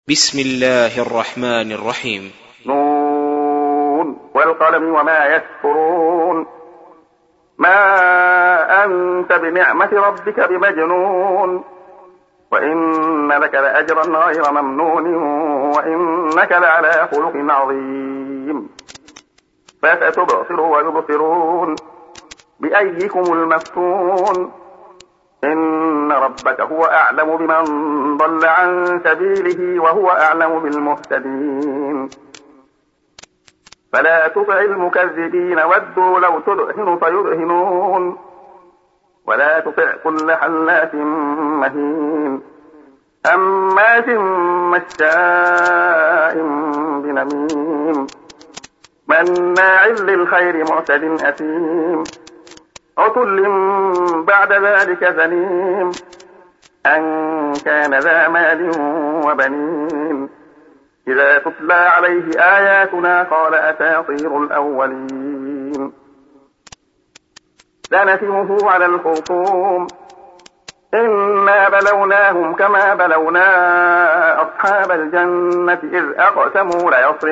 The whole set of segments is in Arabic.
بسم الله الرحمن الرحيم. نون والقلم وما يسطرون. ما أنت بنعمة ربك بمجنون، وإن لك لأجرا غير ممنون، وإنك لعلى خلق عظيم. فستبصر ويبصرون بأيكم المفتون. إن ربك هو أعلم بمن ضل عن سبيله وهو أعلم بالمهتدين. فلا تطع المكذبين ودوا لو تدهن فيدهنون، ولا تطع كل حلاف مهين هماز مشاء بنميم مناع للخير معتد أثيم عتل بعد ذلك زنيم أن كان ذا مال وبنين. إذا تتلى عليه آياتنا قال أساطير الأولين. سنسمه على الخرطوم. إنا بلوناهم كما بلونا أصحاب الجنة إذ أقسموا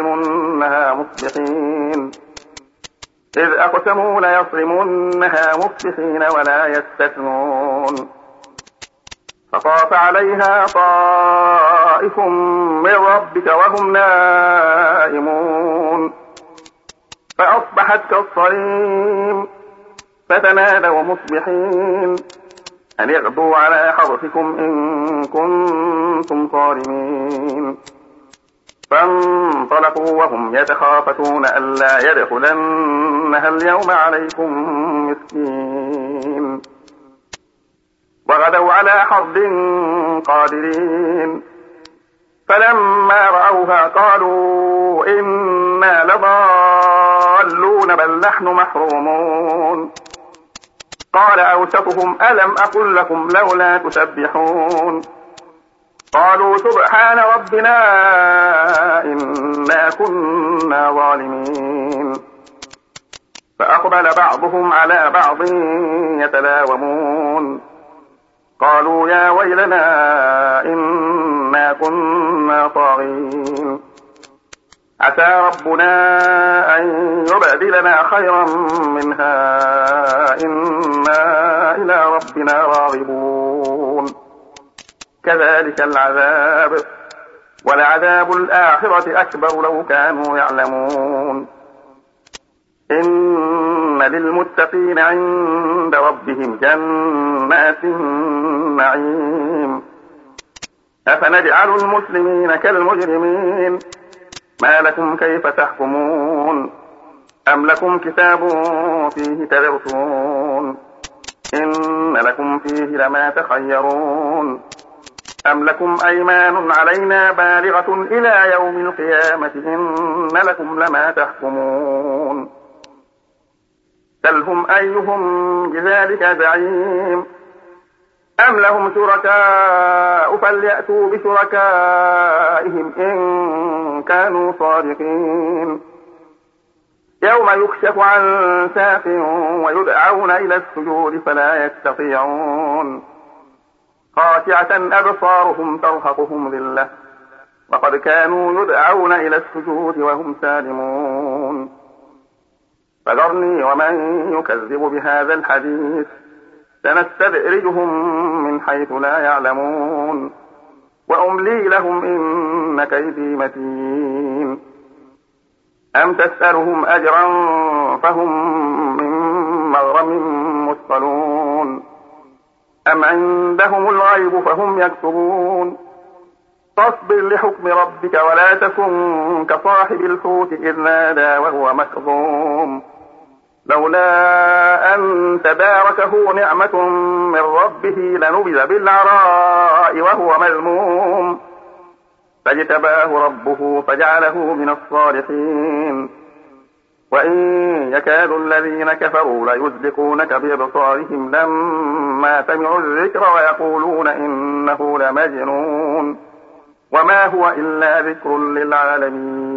ليصرمنها مصبحين ولا يستثنون. فطاف عليها طائف من ربك وهم نائمون، فأصبحت كالصريم. فتنادوا مصبحين أن اغدوا على حرثكم إن كنتم صارمين. فانطلقوا وهم يتخافتون ألا يدخلنها اليوم عليكم مسكين. وغدوا على حرد قادرين. فلما رأوها قالوا إنا لضالون بل نحن محرومون. قال أوسطهم ألم أقل لكم لولا تسبحون. قالوا سبحان ربنا إنا كنا ظالمين. فأقبل بعضهم على بعض يتلاومون. قالوا يا ويلنا إنا كنا طاغين. عسى ربنا أن يبدلنا خيرا منها إنا إلى ربنا راغبون. كذلك العذاب ولعذاب الآخرة أكبر لو كانوا يعلمون. إن للمتقين عند ربهم جنات النعيم. أفنجعل المسلمين كالمجرمين ما لكم كيف تحكمون. أم لكم كتاب فيه تدرسون إن لكم فيه لما تخيرون. أم لكم أيمان علينا بالغة إلى يوم القيامة إن لكم لما تحكمون. سلهم أيهم بذلك زعيم. أم لهم شركاء فليأتوا بشركائهم إن كانوا صادقين. يوم يكشف عن ساق ويدعون إلى السجود فلا يستطيعون. خاشعة أبصارهم ترهقهم ذلة وقد كانوا يدعون إلى السجود وهم سالمون. فذرني ومن يكذب بهذا الحديث سنستدرجهم من حيث لا يعلمون وأملي لهم إن كيدي متين. أم تسألهم أجرا فهم من مغرم مثقلون. أم عندهم الغيب فهم يكتبون. فاصبر لحكم ربك ولا تكن كصاحب الحوت إذ نادى وهو مكظوم لولا أن تداركه نعمة من ربه لنبذ بالعراء وهو مذموم. فاجتباه ربه فجعله من الصالحين. وإن يكاد الذين كفروا ليزلقونك بأبصارهم لما سمعوا الذكر ويقولون إنه لمجنون وما هو إلا ذكر للعالمين.